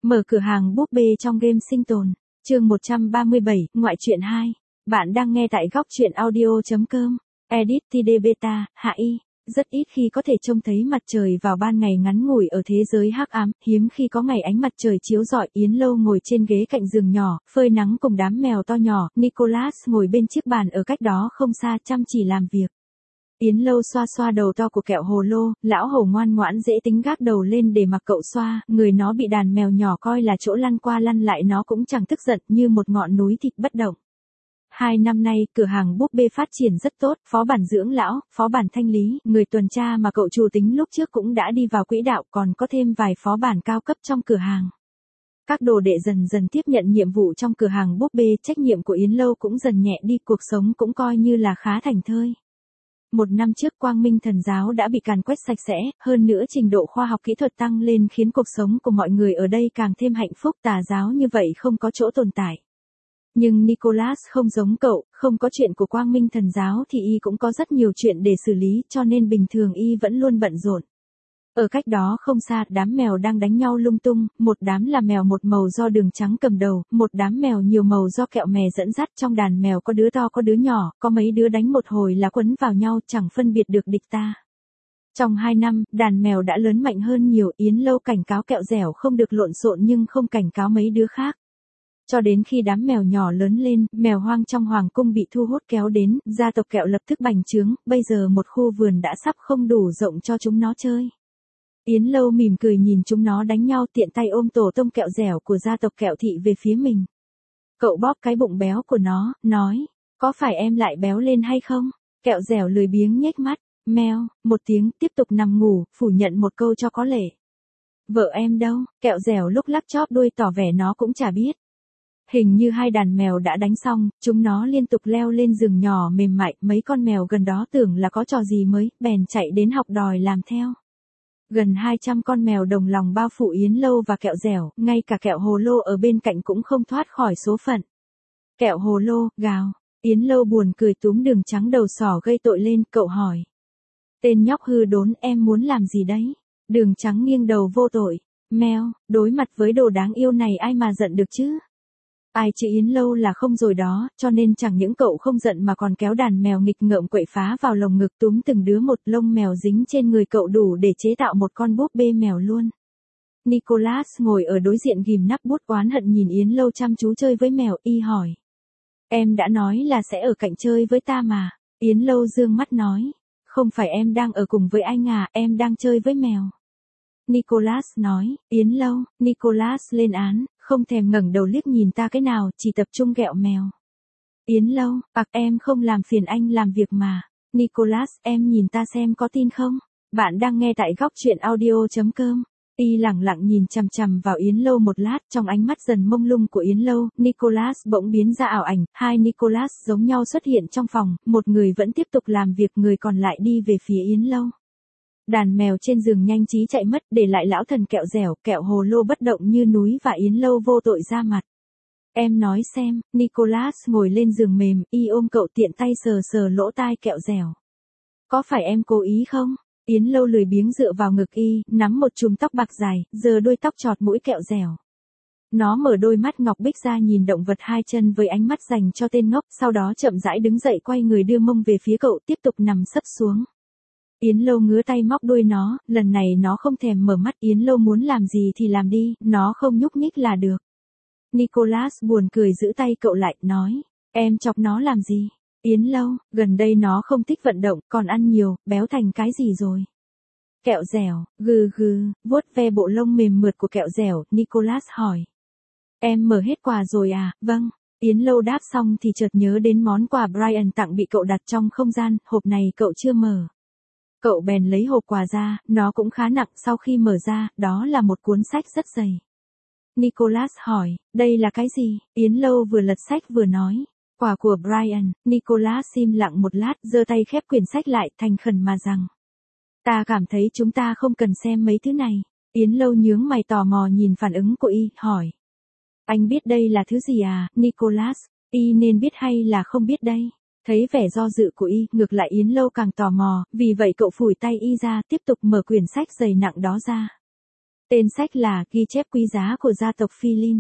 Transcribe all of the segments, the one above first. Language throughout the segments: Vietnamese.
Mở cửa hàng búp bê trong game sinh tồn. Chương 137, ngoại truyện 2. Bạn đang nghe tại góc truyện audio.com. Edit TD Beta, Hạ Y. Rất ít khi có thể trông thấy mặt trời vào ban ngày ngắn ngủi ở thế giới hắc ám, hiếm khi có ngày ánh mặt trời chiếu rọi. Yến Lâu ngồi trên ghế cạnh giường nhỏ, phơi nắng cùng đám mèo to nhỏ. Nicholas ngồi bên chiếc bàn ở cách đó không xa chăm chỉ làm việc. Yến Lâu xoa xoa đầu to của kẹo hồ lô, lão hổ ngoan ngoãn dễ tính gác đầu lên để mặc cậu xoa, người nó bị đàn mèo nhỏ coi là chỗ lăn qua lăn lại nó cũng chẳng tức giận như một ngọn núi thịt bất động. 2 năm nay, cửa hàng búp bê phát triển rất tốt, phó bản dưỡng lão, phó bản thanh lý, người tuần tra mà cậu chủ tính lúc trước cũng đã đi vào quỹ đạo, còn có thêm vài phó bản cao cấp trong cửa hàng. Các đồ đệ dần dần tiếp nhận nhiệm vụ trong cửa hàng búp bê, trách nhiệm của Yến Lâu cũng dần nhẹ đi, cuộc sống cũng coi như là khá thảnh thơi. 1 năm trước Quang Minh Thần Giáo đã bị càn quét sạch sẽ, hơn nữa trình độ khoa học kỹ thuật tăng lên khiến cuộc sống của mọi người ở đây càng thêm hạnh phúc, tà giáo như vậy không có chỗ tồn tại. Nhưng Nicholas không giống cậu, không có chuyện của Quang Minh Thần Giáo thì y cũng có rất nhiều chuyện để xử lý, cho nên bình thường y vẫn luôn bận rộn. Ở cách đó không xa, đám mèo đang đánh nhau lung tung, một đám là mèo một màu do Đường Trắng cầm đầu, một đám mèo nhiều màu do Kẹo Mè dẫn dắt, trong đàn mèo có đứa to có đứa nhỏ, có mấy đứa đánh một hồi là quấn vào nhau, chẳng phân biệt được địch ta. Trong 2 năm, đàn mèo đã lớn mạnh hơn nhiều, Yến Lâu cảnh cáo Kẹo Dẻo không được lộn xộn nhưng không cảnh cáo mấy đứa khác. Cho đến khi đám mèo nhỏ lớn lên, mèo hoang trong hoàng cung bị thu hút kéo đến, gia tộc Kẹo lập tức bành trướng, bây giờ một khu vườn đã sắp không đủ rộng cho chúng nó chơi. Yến Lâu mỉm cười nhìn chúng nó đánh nhau, tiện tay ôm tổ tông Kẹo Dẻo của gia tộc Kẹo thị về phía mình. Cậu bóp cái bụng béo của nó, nói, có phải em lại béo lên hay không? Kẹo Dẻo lười biếng nhếch mắt, meo, một tiếng, tiếp tục nằm ngủ, phủ nhận một câu cho có lệ. Vợ em đâu? Kẹo Dẻo lúc lắc chóp đuôi tỏ vẻ nó cũng chả biết. Hình như hai đàn mèo đã đánh xong, chúng nó liên tục leo lên giường nhỏ mềm mại, mấy con mèo gần đó tưởng là có trò gì mới, bèn chạy đến học đòi làm theo. Gần 200 con mèo đồng lòng bao phủ Yến Lâu và Kẹo Dẻo, ngay cả Kẹo Hồ Lô ở bên cạnh cũng không thoát khỏi số phận. Kẹo Hồ Lô, gào, Yến Lâu buồn cười túm Đường Trắng đầu sỏ gây tội lên, cậu hỏi. Tên nhóc hư đốn, em muốn làm gì đấy? Đường Trắng nghiêng đầu vô tội, meo, đối mặt với đồ đáng yêu này ai mà giận được chứ? Ai chứ Yến Lâu là không rồi đó, cho nên chẳng những cậu không giận mà còn kéo đàn mèo nghịch ngợm quậy phá vào lồng ngực, túm từng đứa một, lông mèo dính trên người cậu đủ để chế tạo một con búp bê mèo luôn. Nicholas ngồi ở đối diện ghim nắp bút oán hận nhìn Yến Lâu chăm chú chơi với mèo, y hỏi. Em đã nói là sẽ ở cạnh chơi với ta mà. Yến Lâu dương mắt nói. Không phải em đang ở cùng với anh à, em đang chơi với mèo. Nicholas nói, Yến Lâu, Nicholas lên án, không thèm ngẩng đầu liếc nhìn ta cái nào, chỉ tập trung ghẹo mèo. Yến Lâu, em không làm phiền anh làm việc mà. Nicholas, em nhìn ta xem có tin không? Bạn đang nghe tại góc truyện audio.com. Y lẳng lặng nhìn chằm chằm vào Yến Lâu một lát, trong ánh mắt dần mông lung của Yến Lâu, Nicholas bỗng biến ra ảo ảnh, hai Nicholas giống nhau xuất hiện trong phòng, một người vẫn tiếp tục làm việc, người còn lại đi về phía Yến Lâu. Đàn mèo trên giường nhanh trí chạy mất, để lại lão thần Kẹo Dẻo, Kẹo Hồ Lô bất động như núi và Yến Lâu vô tội ra mặt. Em nói xem, Nicholas ngồi lên giường mềm, y ôm cậu tiện tay sờ sờ lỗ tai Kẹo Dẻo. Có phải em cố ý không? Yến Lâu lười biếng dựa vào ngực y, nắm một chùm tóc bạc dài, giơ đuôi tóc chọt mũi Kẹo Dẻo. Nó mở đôi mắt ngọc bích ra nhìn động vật hai chân với ánh mắt dành cho tên ngốc, sau đó chậm rãi đứng dậy quay người đưa mông về phía cậu, tiếp tục nằm sấp xuống. Yến Lâu ngứa tay móc đuôi nó, lần này nó không thèm mở mắt, Yến Lâu muốn làm gì thì làm đi, nó không nhúc nhích là được. Nicholas buồn cười giữ tay cậu lại, nói, em chọc nó làm gì? Yến Lâu, gần đây nó không thích vận động, còn ăn nhiều, béo thành cái gì rồi? Kẹo Dẻo, gừ gừ, vuốt ve bộ lông mềm mượt của Kẹo Dẻo, Nicholas hỏi. Em mở hết quà rồi à? Vâng. Yến Lâu đáp xong thì chợt nhớ đến món quà Brian tặng bị cậu đặt trong không gian, hộp này cậu chưa mở. Cậu bèn lấy hộp quà ra, nó cũng khá nặng, sau khi mở ra, đó là một cuốn sách rất dày. Nicholas hỏi, đây là cái gì? Yến Lâu vừa lật sách vừa nói, quà của Brian. Nicholas im lặng một lát, giơ tay khép quyển sách lại, thành khẩn mà rằng. Ta cảm thấy chúng ta không cần xem mấy thứ này. Yến Lâu nhướng mày tò mò nhìn phản ứng của y, hỏi. Anh biết đây là thứ gì à, Nicholas? Y nên biết hay là không biết đây? Thấy vẻ do dự của y, ngược lại Yến Lâu càng tò mò, vì vậy cậu phủi tay y ra, tiếp tục mở quyển sách dày nặng đó ra. Tên sách là Ghi chép quý giá của gia tộc Philin.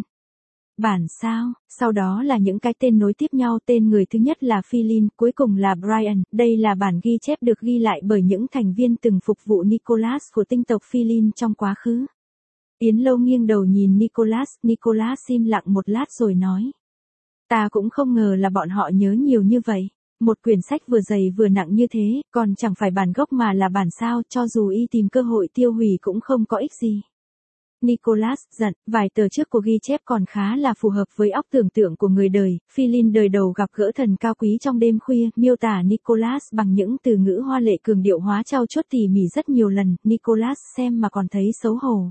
Bản sao, sau đó là những cái tên nối tiếp nhau, tên người thứ nhất là Philin, cuối cùng là Brian. Đây là bản ghi chép được ghi lại bởi những thành viên từng phục vụ Nicholas của tinh tộc Philin trong quá khứ. Yến Lâu nghiêng đầu nhìn Nicholas im lặng một lát rồi nói. Ta cũng không ngờ là bọn họ nhớ nhiều như vậy. Một quyển sách vừa dày vừa nặng như thế, còn chẳng phải bản gốc mà là bản sao, cho dù y tìm cơ hội tiêu hủy cũng không có ích gì. Nicholas giận, vài tờ trước của ghi chép còn khá là phù hợp với óc tưởng tượng của người đời. Philin đời đầu gặp gỡ thần cao quý trong đêm khuya, miêu tả Nicholas bằng những từ ngữ hoa lệ cường điệu hóa trau chuốt tỉ mỉ rất nhiều lần. Nicholas xem mà còn thấy xấu hổ.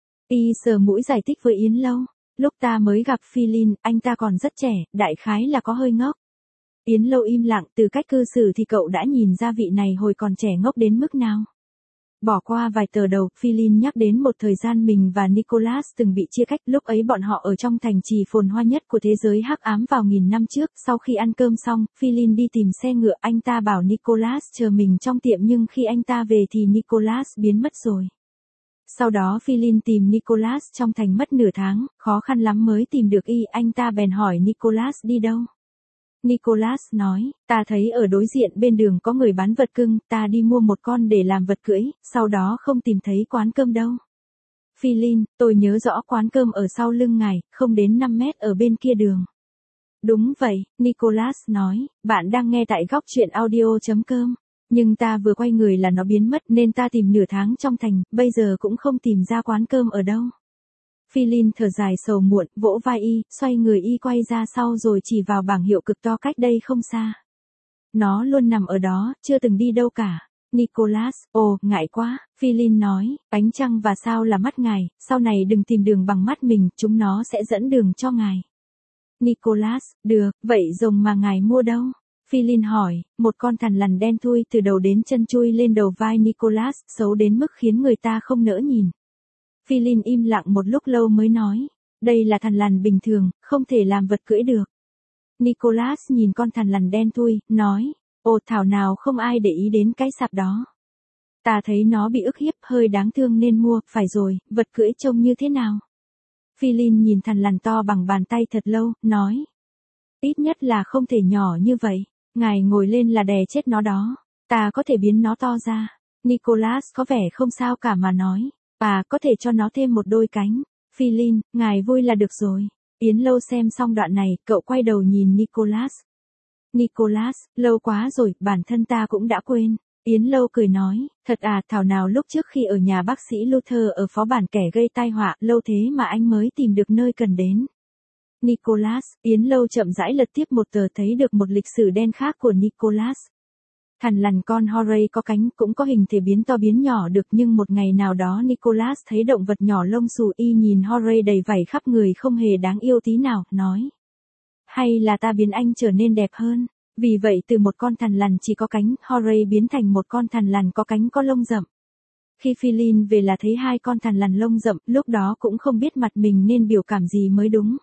Y sờ mũi giải thích với Yến Lâu. Lúc ta mới gặp Philin, anh ta còn rất trẻ, đại khái là có hơi ngốc. Yến Lâu im lặng, từ cách cư xử thì cậu đã nhìn ra vị này hồi còn trẻ ngốc đến mức nào. Bỏ qua vài tờ đầu, Philin nhắc đến một thời gian mình và Nicholas từng bị chia cách, lúc ấy bọn họ ở trong thành trì phồn hoa nhất của thế giới hắc ám vào 1000 năm trước. Sau khi ăn cơm xong, Philin đi tìm xe ngựa, anh ta bảo Nicholas chờ mình trong tiệm nhưng khi anh ta về thì Nicholas biến mất rồi. Sau đó Philin tìm Nicholas trong thành mất nửa tháng, khó khăn lắm mới tìm được y, anh ta bèn hỏi Nicholas đi đâu. Nicholas nói, ta thấy ở đối diện bên đường có người bán vật cưng, ta đi mua một con để làm vật cưỡi, sau đó không tìm thấy quán cơm đâu. Philin, tôi nhớ rõ quán cơm ở sau lưng ngài, không đến 5 mét ở bên kia đường. Đúng vậy, Nicholas nói, bạn đang nghe tại góc truyện audio.com. Nhưng ta vừa quay người là nó biến mất nên ta tìm nửa tháng trong thành, bây giờ cũng không tìm ra quán cơm ở đâu. Philin thở dài sầu muộn, vỗ vai y, xoay người y quay ra sau rồi chỉ vào bảng hiệu cực to cách đây không xa. Nó luôn nằm ở đó, chưa từng đi đâu cả. Nicholas, ồ, ngại quá, Philin nói, ánh trăng và sao là mắt ngài, sau này đừng tìm đường bằng mắt mình, chúng nó sẽ dẫn đường cho ngài. Nicholas, được, vậy rồng mà ngài mua đâu? Philin hỏi, một con thằn lằn đen thui từ đầu đến chân chui lên đầu vai Nicholas, xấu đến mức khiến người ta không nỡ nhìn. Philin im lặng một lúc lâu mới nói, đây là thằn lằn bình thường, không thể làm vật cưỡi được. Nicholas nhìn con thằn lằn đen thui, nói, ồ thảo nào không ai để ý đến cái sạp đó. Ta thấy nó bị ức hiếp hơi đáng thương nên mua, phải rồi, vật cưỡi trông như thế nào? Philin nhìn thằn lằn to bằng bàn tay thật lâu, nói, ít nhất là không thể nhỏ như vậy. Ngài ngồi lên là đè chết nó đó. Ta có thể biến nó to ra. Nicholas có vẻ không sao cả mà nói. Có thể cho nó thêm một đôi cánh. Philin, ngài vui là được rồi. Yến Lâu xem xong đoạn này, cậu quay đầu nhìn Nicholas. Nicholas, lâu quá rồi, bản thân ta cũng đã quên. Yến Lâu cười nói, thật thảo nào lúc trước khi ở nhà bác sĩ Luther ở phó bản kẻ gây tai họa, lâu thế mà anh mới tìm được nơi cần đến. Nicholas, Yến Lâu chậm rãi lật tiếp một tờ thấy được một lịch sử đen khác của Nicholas. Thằn lằn con Horay có cánh cũng có hình thể biến to biến nhỏ được nhưng một ngày nào đó Nicholas thấy động vật nhỏ lông xù y nhìn Horay đầy vảy khắp người không hề đáng yêu tí nào, nói. Hay là ta biến anh trở nên đẹp hơn. Vì vậy từ một con thằn lằn chỉ có cánh, Horay biến thành một con thằn lằn có cánh có lông rậm. Khi Philin về là thấy hai con thằn lằn lông rậm, lúc đó cũng không biết mặt mình nên biểu cảm gì mới đúng.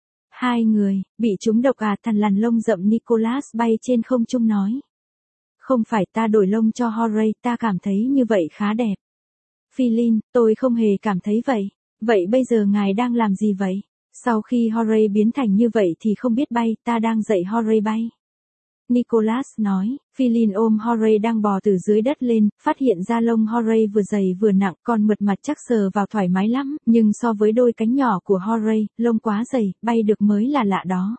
Hai người, bị trúng độc thằn lằn lông rậm Nicholas bay trên không trung nói. Không phải ta đổi lông cho Horay, ta cảm thấy như vậy khá đẹp. Philin, tôi không hề cảm thấy vậy. Vậy bây giờ ngài đang làm gì vậy? Sau khi Horay biến thành như vậy thì không biết bay, ta đang dạy Horay bay. Nicholas nói, Philin ôm Horay đang bò từ dưới đất lên, phát hiện ra lông Horay vừa dày vừa nặng, còn mượt mà chắc sờ vào thoải mái lắm, nhưng so với đôi cánh nhỏ của Horay, lông quá dày, bay được mới là lạ đó.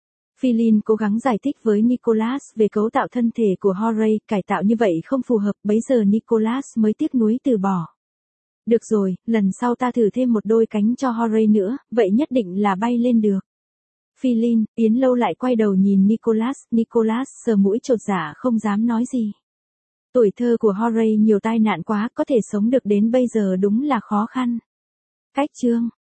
Philin cố gắng giải thích với Nicholas về cấu tạo thân thể của Horay, cải tạo như vậy không phù hợp, bấy giờ Nicholas mới tiếc nuối từ bỏ. Được rồi, lần sau ta thử thêm một đôi cánh cho Horay nữa, vậy nhất định là bay lên được. Philin, Yến Lâu lại quay đầu nhìn Nicholas sờ mũi chột dạ không dám nói gì. Tuổi thơ của Horay nhiều tai nạn quá, có thể sống được đến bây giờ đúng là khó khăn. Cách chương